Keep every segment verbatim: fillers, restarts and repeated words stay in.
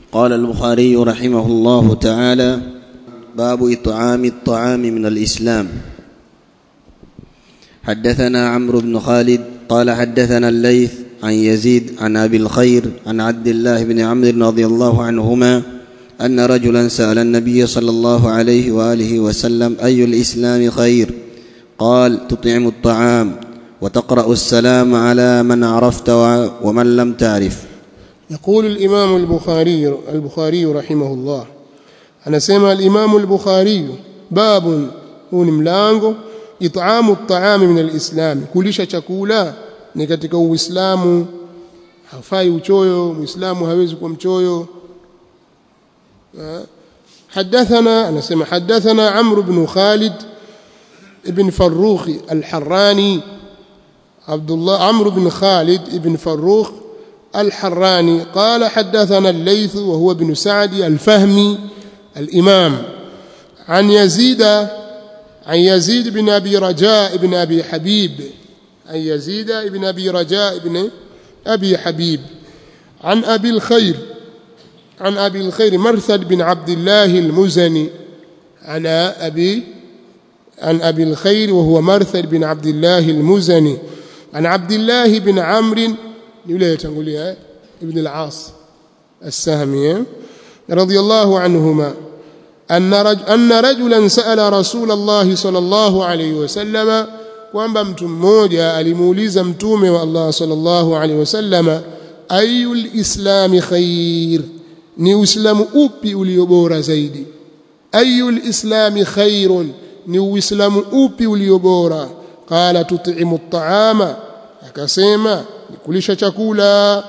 قال البخاري رحمه الله تعالى: باب إطعام الطعام من الإسلام. حدثنا عمرو بن خالد قال حدثنا الليث عن يزيد عن أبي الخير عن عبد الله بن عمرو رضي الله عنهما أن رجلا سأل النبي صلى الله عليه وآله وسلم: أي الإسلام خير؟ قال: تطعم الطعام وتقرأ السلام على من عرفت ومن لم تعرف. يقول الإمام البخاري البخاري رحمه الله، أنا سمع الإمام البخاري: باب هون ملango إطعام الطعام من الإسلام، kulisha chakula ni katika Uislamu. Hafai uchoyo, Muislamu hawezi kuwa mchoyo. حدثنا أنا سمع حدثنا عمرو بن خالد ابن فروخ الحراني، عبد الله عمرو بن خالد ابن فروخ الحراني قال حدثنا الليث وهو بن سعد الفهمي الإمام عن يزيد عن يزيد بن أبي رجاء بن أبي حبيب عن يزيد بن أبي رجاء بن أبي حبيب عن أبي الخير عن أبي الخير مرثد بن عبد الله المزني عن أبي عن أبي الخير وهو مرثد بن عبد الله المزني عن عبد الله بن عمرو يولي تقولي ابن العاص السهمي رضي الله عنهما أن رجل أن رجلا سأل رسول الله صلى الله عليه وسلم، kwamba mtu mmoja alimuuliza mtume wa Allah sallallahu alaihi wasallam: ayul islami khair, ni uislamu upi ulio bora zaidi? Ayul islami khairun, ni uislamu upi ulio bora? Qala tut'imu at'ama, akasema ni kulisha chakula.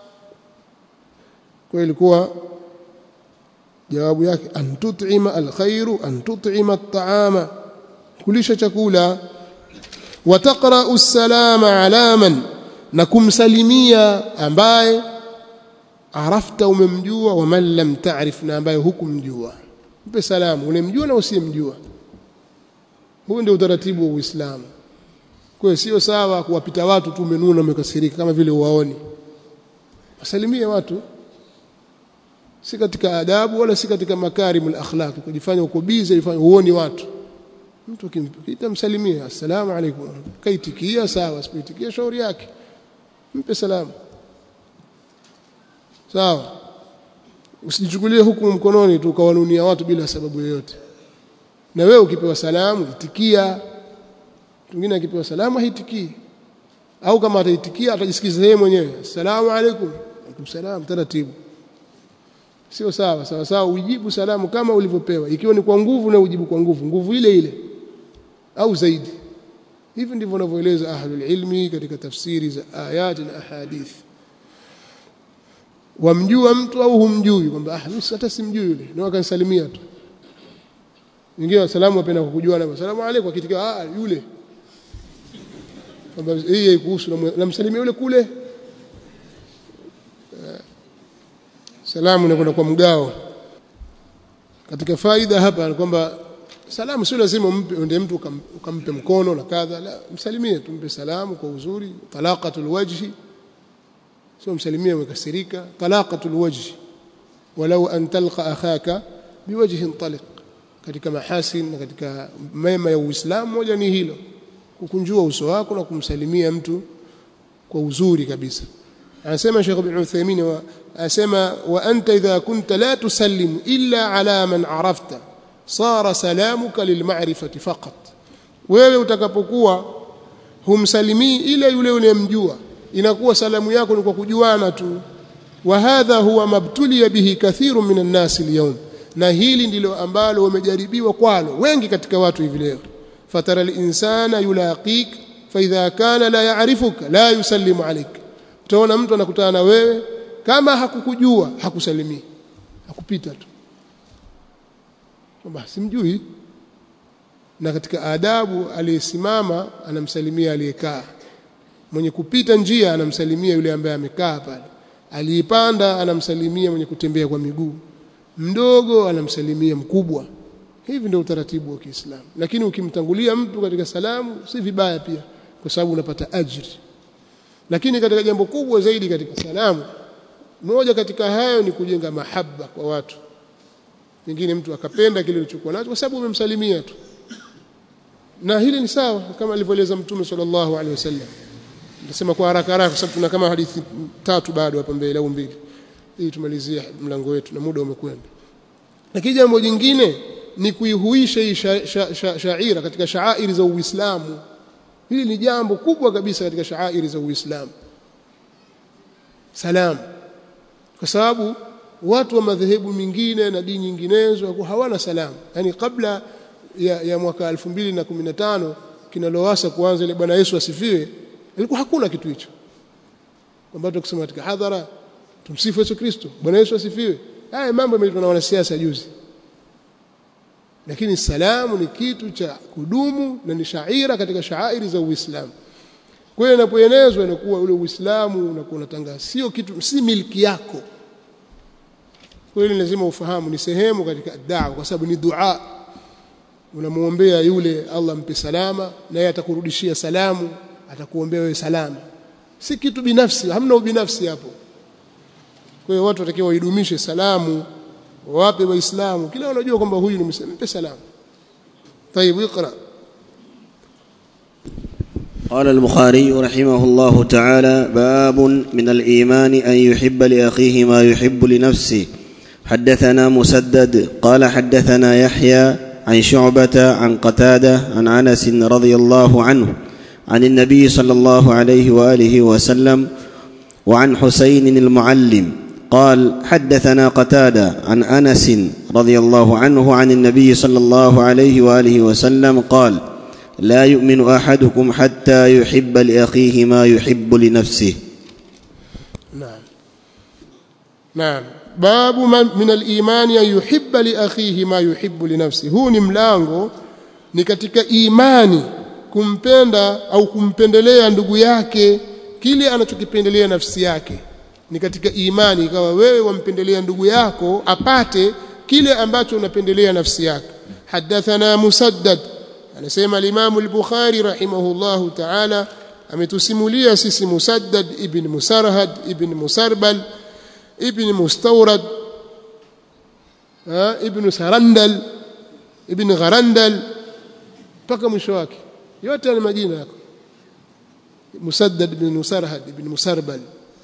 Kwa ilikuwa jawabu yake an tut'ima alkhairu an tut'ima at'ama, kulisha chakula. Wa taqra'u as-salama ala man, na kumsalimia ambaye arafta umemjua, wa man lam ta'rif, na ambaye hukumjua. Mpe salamu unemjua na usiyemjua. Huo ndio utaratibu wa Uislamu. Kwa hiyo sio sawa kuwapita watu tu umenuna umekasirika kama vile uwaoni. Wasalimie watu, si katika adabu wala si katika makarimul akhlaq, kujifanya uko busy ifanye uone watu. Mtu akimpitia msalimie, assalamu alaykum, kaitikia sawa, sipoitikia shauri yake, mpe salamu. Sawa, usijichukulie hukumu mkononi tu ukawanunia watu bila sababu yoyote. Na wewe ukipewa salamu itikia. Mwingine akipewa salamu haitikii, au kama ataitikia atajisikiza yeye mwenyewe, assalamu alaykum, alaykum salam, taratibu. Sio sawa. Sawa sawa ujibu salamu kama ulivyopewa, ikiwa ni kwa nguvu na ujibu kwa nguvu, nguvu ile ile au zaidi. Hivi ndivyo wanavyoeleza ahlul ilmi katika tafsiri za ayati na ahadith. Wamjua mtu au humjui, kwamba ah mimi hata simjui yule, na wakansalimia tu. Wengine salamu wapenda kukujua, na asalamu alaykum, akitikia ah yule, kwamba yeye kuhusu namsalimia yule kule. Salamu inakwenda kwa mgao. Katika faida hapa ni kwamba salamu sio lazima umpe ndio mtu ukampe mkono na kadha, la, msalimie, tumpe salamu kwa uzuri. Talaqatul wajhi, sio msalimie umekasirika. Talaqatul wajhi walau an talqa akhaka biwajhin taliq, katika mahasin na katika mema ya Uislamu moja ni hilo, kukunjua uso wako na kumsalimia mtu kwa uzuri kabisa. Anasema Sheikh Ibn Uthaymeen, asema wa anta idha kunta la tusallimu illa ala man arafta sara salamuka lilma'rifati faqat, wewe utakapokuwa humsalimii ila yule unayemjua, inakuwa salamu yako ni kwa kujuana tu. Wa hadha huwa mabtuliya bihi kathirun minan nas alyawm, na hili ndilo ambalo wamejaribiwa kwalo wengi katika watu hivi leo. Fatara al-insana yulaqik fa idha kana la ya'rifuka la yusallimu alayk, utaona mtu anakutana na wewe kama hakukujua hakusalimii, hakupita tu, kwamba simjui. Na katika adabu aliyesimama anamsalimia aliyekaa, mwenye kupita njia anamsalimia yule ambaye amekaa pale, aliyepanda anamsalimia mwenye kutembea kwa miguu, mdogo anamsalimia mkubwa. Hivi ndio utaratibu wa Kiislamu. Lakini ukimtangulia mtu katika salamu si vibaya pia, kwa sababu unapata ajiri. Lakini katika jambo kubwa zaidi katika salamu Moja katika hayo ni kujenga mahaba kwa watu. Pengine mtu akapenda kile ulichokuwa nacho kwa sababu umemsalimia tu. Na hili ni sawa kama alivyoeleza Mtume sallallahu alaihi wasallam. Nitasema kwa haraka haraka kwa sababu tuna kama hadithi tatu bado hapa mbele au mbili. Ili tumalizie mlango wetu na muda umekwenda. Lakini jambo jingine ni kuihuisha hii sha, sha, sha, shaira katika shaairi za Uislamu. Hili ni jambo kubwa kabisa katika shaairi za Uislamu. Salam. Kwa sababu watu wa madhehebu mingine na dini nyinginezo hawana salamu. Yaani kabla ya, ya mwaka elfu mbili na kumi na tano kina Lowassa kuanza ile Bwana Yesu asifiwe, ilikuwa hakuna kitu hicho. Kwamba tukisema katika hadhara tumsifu Yesu Kristo, Bwana Yesu asifiwe. Haya mambo yameletwa na wanasiasa juzi. Lakini salamu ni kitu cha kudumu na ni shaira katika shaairi za Uislamu. Kwa hiyo inapoenezwa inakuwa ule Uislamu unakuwa unatangaza sio kitu, si milki yako. Kwa hiyo lazima ufahamu ni sehemu katika da'wa kwa sababu ni dua. Unamuombea yule Allah mpe salama na yeye atakurudishia salamu, atakuombea wewe salama. Si kitu binafsi, hamna ubinafsi hapo. Kwa hiyo watu watakiwa waidumishe salamu, wape waislamu kila wanajua kwamba huyu ni Muislamu, mpe salamu. طيب اقرا. قال البخاري رحمه الله تعالى: باب من الإيمان أن يحب لأخيه ما يحب لنفسه. حدثنا مسدد قال حدثنا يحيى عن شعبة عن قتادة عن أنس رضي الله عنه عن النبي صلى الله عليه وآله وسلم وعن حسين المعلم قال: حدثنا قتادة عن أنس رضي الله عنه عن النبي صلى الله عليه وآله وسلم قال: لا يؤمن أحدكم حتى يحب لأخيه ما يحب لنفسه. نعم نعم. باب من الإيمان أن يحب لأخيه ما يحب لنفسه. huu ni mlango ni katika imani kumpenda au kumpendelea ndugu yake kile anachokipendelea nafsi yake. Ni katika imani ikawa wewe wampendelea ndugu yako apate kile ambacho unapendelea nafsi yake. Hadathana Musaddad, anasema al-Imam al-Bukhari rahimahullahu ta'ala ametusimulia sisi Musaddad ibn Musarhad ibn Musarbal ibn Mustawrad ibn Sarandal ibn Gharandal mpaka mwisho wake. Yote ni majina yako. Musaddad ibn Musarhad ibn Musarbal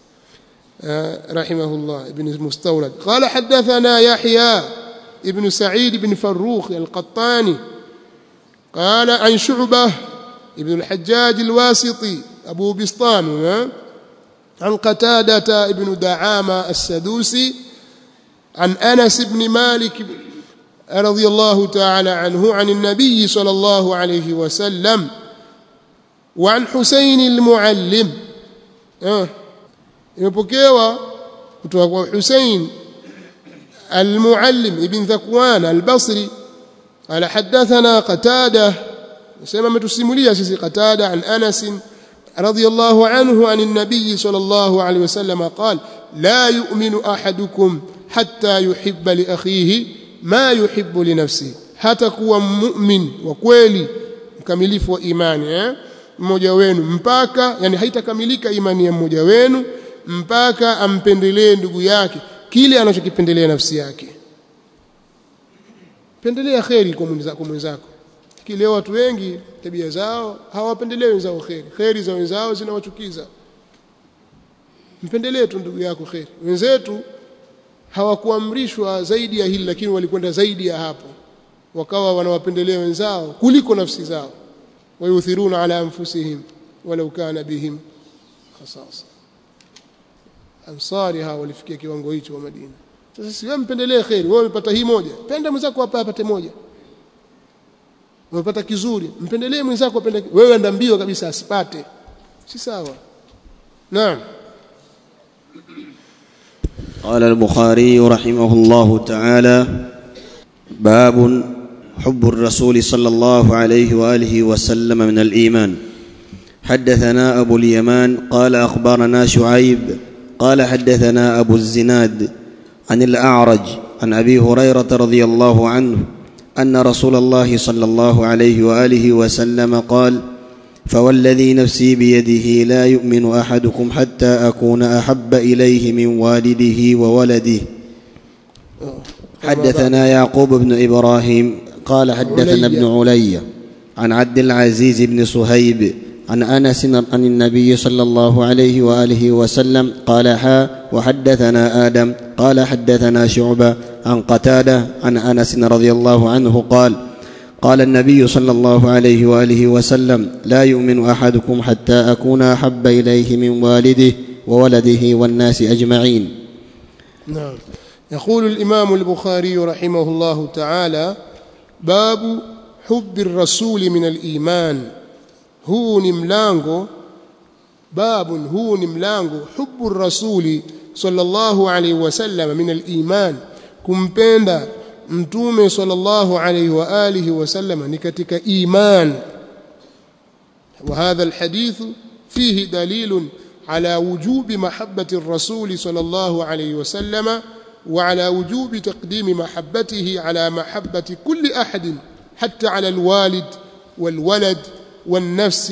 رحمه الله ابن مستورد قال: حدثنا يحيى ابن سعيد بن فروخ القطاني قال عن شعبة ابن الحجاج الواسطي أبو بسطام عن قتادة ابن دعامة السدوسي عن أنس بن مالك رضي الله تعالى عنه عن النبي صلى الله عليه وسلم وعن حسين المعلم. آه imepokewa kutoka kwa Hussein al-Muallim ibn Dhakwan al-Basri ala hadathana Qatada, sema ametusimulia sisi Qatada an Anas radiyallahu anhu an an-nabiy sallallahu alayhi wasallam qala: la yu'minu ahadukum hatta yuhibba li akhihi ma yuhibbu li nafsihi. Hata kuwa mu'min wa kweli mkamilifu wa imani eh mmoja wenu mpaka, yani haitakamilika imani ya mmoja wenu mpaka ampendelee ndugu yake kile anachokipendelea nafsi yake. Pendelea khairi kwa mwenzako mwenzako. Kile watu wengi tabia zao hawapendelee wenzao khairi. Khairi za wenzao zinawachukiza. Mpendelee tu ndugu yako khairi. Wenzetu hawakuamrishwa zaidi ya hili lakini walikwenda zaidi ya hapo. Wakawa wanawapendelea wenzao kuliko nafsi zao. Wayuthiruna ala anfusihim walau kana bihim khasasa. Ansari hao walifikia kiwango hicho wa Madina. Sasa si wewe mpendelee khairi, wewe umepata hii moja, penda mwenzako hapa apate moja. Umepata kizuri, mpendelee mwenzako apende, wewe enda mbio kabisa asipate. Si sawa. Naam. قال البخاري رحمه الله تعالى: باب حب الرسول صلى الله عليه وآله وسلم من الإيمان. حدثنا أبو اليمان قال أخبرنا شعيب قال حدثنا أبو الزناد عن الأعرج عن أبي هريرة رضي الله عنه أن رسول الله صلى الله عليه وآله وسلم قال: فوالذي نفسي بيده لا يؤمن أحدكم حتى أكون أحب إليه من والده وولده. حدثنا يعقوب بن إبراهيم قال حدثنا ابن علي عن عبد العزيز بن صهيب عن أنس عن النبي صلى الله عليه وآله وسلم قال حا وحدثنا آدم قال حدثنا شعبة عن قتادة عن أنس رضي الله عنه قال قال النبي صلى الله عليه وآله وسلم لا يؤمن أحدكم حتى أكون أحب إليه من والده وولده والناس أجمعين. نعم. يقول الإمام البخاري رحمه الله تعالى: باب حب الرسول من الإيمان. huu ni mlango babun huu ni mlango hubbu rasuli sallallahu alayhi wasallam min al-iman, kumpenda mtume sallallahu alayhi wa alihi wasallam ni katika iman. wa hadha al-hadith fihi dalilun ala wujubi mahabbati ar-rasul sallallahu alayhi wasallam wa ala wujubi taqdimi mahabbatihi ala mahabbati kulli ahad hatta ala al-walid wal-walad والنفس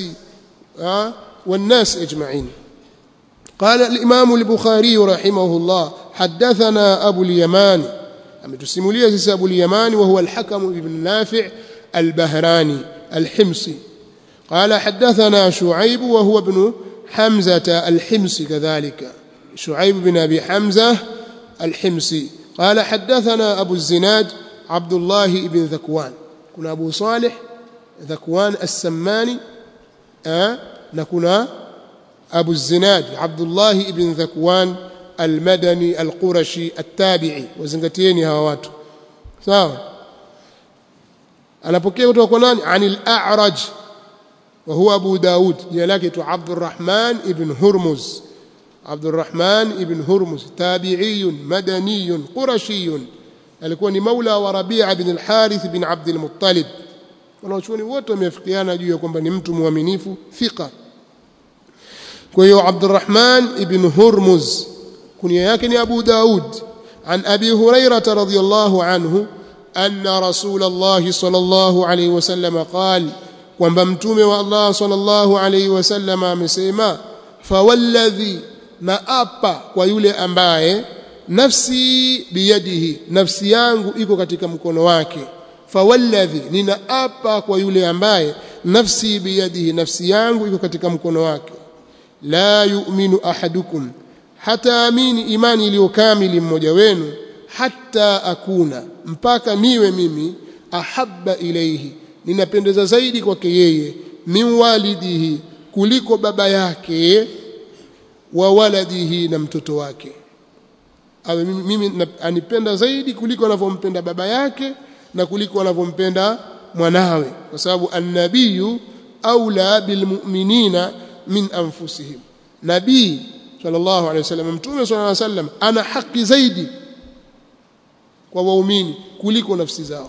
والناس أجمعين. قال الإمام البخاري رحمه الله: حدثنا أبو اليمان، أمتسموليه سيس أبو اليمان وهو الحكم بن نافع البهراني الحمصي. قال حدثنا شعيب وهو ابن حمزة الحمصي كذلك، شعيب بن أبي حمزة الحمصي. قال حدثنا أبو الزناد عبد الله بن ذكوان، كنا أبو صالح ذكوان السماني أه؟ نكون أبو الزناد عبد الله بن ذكوان المدني القرشي التابعي. وزنغتيني هاوات sawa. anapokea kutoka kwa nani? Anil A'raj wa huwa Abu Daud, jina lake tu Abdurrahman ibn Hurmuz. Abdurrahman ibn Hurmuz tabi'iyun madaniyun qurashiyun, alikuwa ni maula wa Rabi'a ibn al-Harith ibn Abd al-Muttalib. wanachuoni wote wamefikiana juu ya kwamba ni mtu muaminifu thika. kwa hiyo Abdurrahman ibn Hurmuz kunia yake ni Abu Daud. an Abi Hurairah radhiyallahu anhu anna Rasulullah sallallahu alayhi wasallam qala, kwamba mtume wa Allah sallallahu alayhi wasallam amesema: fawalladhi, na apa kwa yule ambaye nafsi biyadihi, nafsi yangu iko katika mkono wake. fawalladhi, ninaapa kwa yule ambaye nafsi biyadihi, nafsi yangu iko katika mkono wake. la yu'minu ahadukum, hata amini imani iliyo kamili mmoja wenu, hatta akuna, mpaka niwe mimi, ahabba ilayhi, ninapendeza zaidi kwake yeye, min walidihi, kuliko baba yake, wa waladihi, na mtoto wake. awe mimi anipenda zaidi kuliko anavyompenda baba yake na kuliko anavyompenda mwanawe, kwa sababu an-nabiyyu aula bilmu'minina min anfusihim. Nabii sallallahu alayhi wasallam, mtume sallallahu alayhi wasallam, ana haki zaidi kwa waumini kuliko nafsi zao.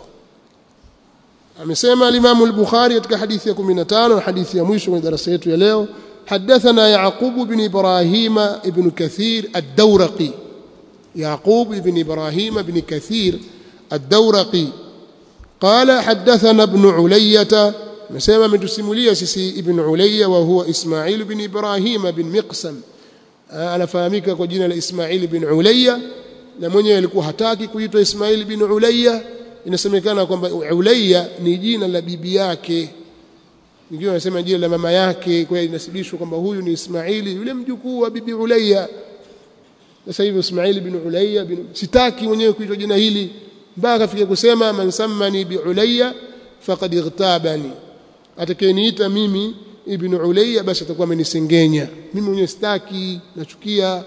amesema al-Imam al-Bukhari katika hadithi ya kumi na tano, hadithi ya mwisho kwenye darasa yetu ya leo: حدثنا يعقوب بن إبراهيم ابن كثير الدورقي. يعقوب بن إبراهيم بن كثير الدورقي قال حدثنا ابن علية، مسمى من تسموليه سيسي ابن علية وهو إسماعيل بن إبراهيم بن مقسم. أنا فاهمك kwa jina la Ismail bin Ulayya, na mwenye alikuwa hataki kuitwa Ismail bin Ulayya. Inasemekana kwamba Ulayya ni jina la bibi yake, wengine wanasema jina la mama yake, kwa hiyo inasibishwa kwamba huyu ni Ismaili, yule mjukuu wa bibi Ulayya. Sasa hivi Ismail bin Ulayya bin, sitaki mwenyewe kuitwa jina hili, mpaka afike kusema man sammani bi Ulayya faqad igtabani, atakayeniita mimi ibn Ulayya basi atakuwa amenisengenya. Mimi mwenyewe sitaki, nachukia,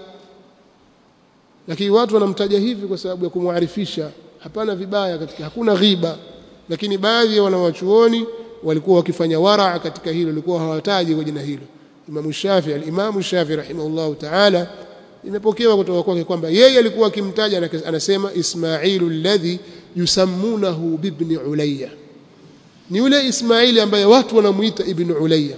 lakini watu wanamtaja hivi kwa sababu ya kumuarifisha. Hapana vibaya katika, hakuna ghiba, lakini baadhi ya wanawachuoni walikuwa wakifanya wara katika hilo, walikuwa hawataji kwa jina hilo. Imam Shafi'i, al-Imam Shafi'i rahimahullah ta'ala, imepokewa kutoka kwake kwamba yeye alikuwa akimtaja anasema Ismailu alladhi yusammunahu bibni Ulayya, ni yule Ismaili ambaye watu wanamuita ibn Ulayya,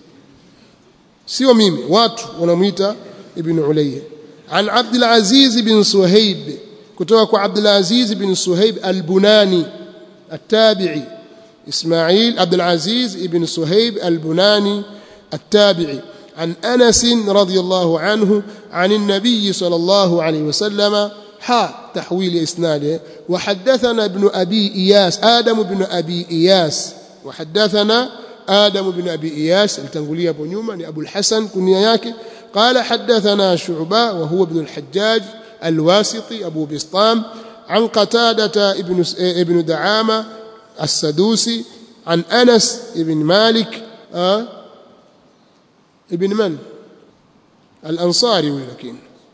sio mimi, watu wanamuita ibn Ulayya. An Abdul Aziz bin Suhaib, kutoka kwa Abdul Aziz bin Suhaib al-Bunani at-Tabi'i, إسماعيل عبد العزيز ابن صهيب البناني التابعي عن أنس رضي الله عنه عن النبي صلى الله عليه وسلم حا تحويل إسناده. وحدثنا ابن أبي إياس آدم بن أبي إياس وحدثنا آدم بن أبي إياس التنقلية بنيوما أبو الحسن كنياك قال حدثنا شعبة وهو ابن الحجاج الواسطي أبو بسطام عن قتادة ابن ابن دعامة السدوسي عن أنس ابن مالك آه ابن من الأنصاري ولكن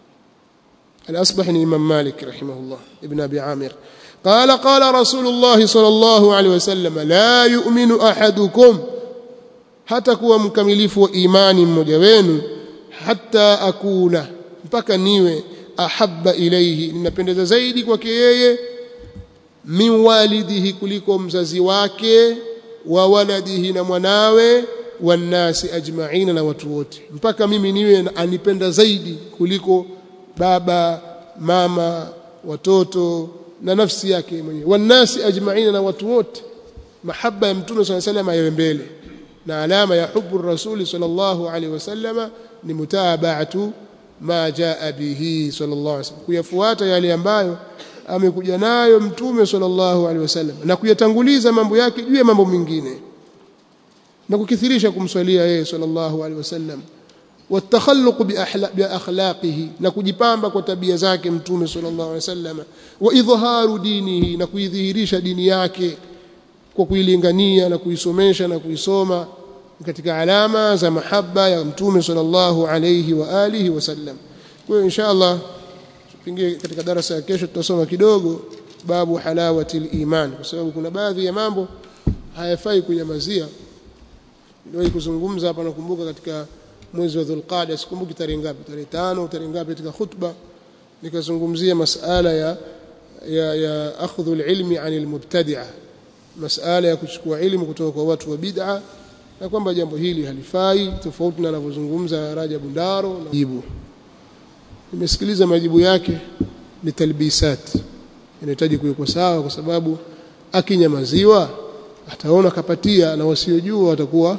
الأصبحني إمام مالك رحمه الله ابن أبي عامر قال قال رسول الله صلى الله عليه وسلم لا يؤمن أحدكم حتى kuwa mkamilifu wa imani mmoja wenu hatta akuna mpaka niwe ahabba ilayhi ninapendeza zaidi kwake yeye min walidihi kuliko mzazi wake wa waladihi na mwanawe wanasi ajma'ina na watu wote mpaka mimi niwe anipenda zaidi kuliko baba mama watoto na nafsi yake mwenyewe wanasi ajma'ina na watu wote mahaba ya mtume sallallahu alayhi wasallam yawe mbele na alama ya hubbu rasuli sallallahu alayhi wasallam ni mutaba'atu ma jaa bihi sallallahu alayhi wasallam kuyafuata yale ambayo amekuja nayo mtume sallallahu alayhi wasallam na kuyatanguliza mambo yake juu ya mambo mengine na kukithirisha kumswalia yeye sallallahu alayhi wasallam watakhalluq bi akhlaqihi na kujipamba kwa tabia zake mtume sallallahu alayhi wasallam wa idhaharu dinihi na kuidhihirisha dini yake kwa kuilingania na kuisomesha na kuisoma katika alama za mahaba ya mtume sallallahu alayhi wa alihi wasallam. Kwa hiyo inshallah tupingie katika darasa ya kesho tutasoma kidogo babu halawati al-iman kwa sababu kuna baadhi ya mambo hayafai kunyamazia. Ndio kuzungumza hapa nakumbuka katika mwezi wa Dhulqa'da sikumbuki tarehe ngapi tarehe tano tarehe ngapi katika khutba nikazungumzia masala ya ya ya akhdhu al-ilmi 'anil mubtadi'a masala ya kuchukua elimu kutoka kwa watu wa bid'a na kwamba jambo hili halifai tofauti na anavyozungumza Rajab Ndaro na jibu nimesikiliza majibu yake ni talbisat inahitaji kuwekwa sawa kwa sababu akinyamaziwa ataona kapatia na wasiojua watakuwa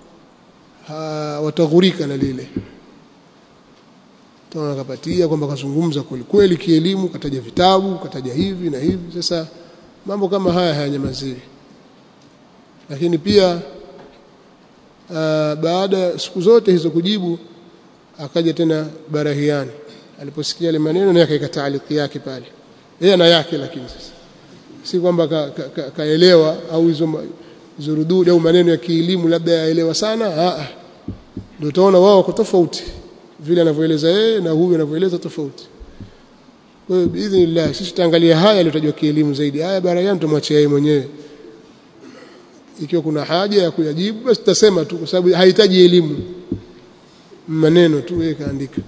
wataghurika na lile ataona kapatia kwamba kazungumza kweli kweli kielimu kataja vitabu kataja hivi na hivi sasa mambo kama haya hayanyamaziwi lakini pia Uh, baada siku zote hizo kujibu akaja tena Barahiani aliposikia ile maneno na akaika taaliki yake pale yeye na yake lakini sasa si kwamba kaelewa ka, ka, au hizo zurududi au maneno ya kielimu labda yaelewa sana a a ndio utaona wao wako tofauti vile anavyoeleza yeye na huyu anavyoeleza tofauti kwa hiyo biidhnillah sisi tutaangalia haya yaliyotajwa kielimu zaidi haya Barahiani tumwachie yeye mwenyewe ikiwa kuna haja ya kuyajibu basi tutasema tu kwa sababu hahitaji elimu maneno tu yeye kaandika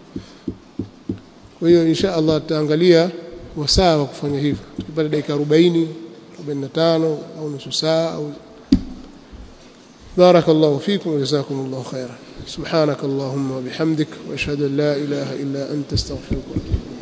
kwa hiyo insha Allah tutaangalia wasaa wa kufanya hivyo tukipata dakika arobaini arobaini na tano au nusu saa au barakallahu fikum wa jazakumullahu khairan subhanakallahumma wa bihamdik wa ashhadu an la ilaha illa anta astaghfiruka wa atubu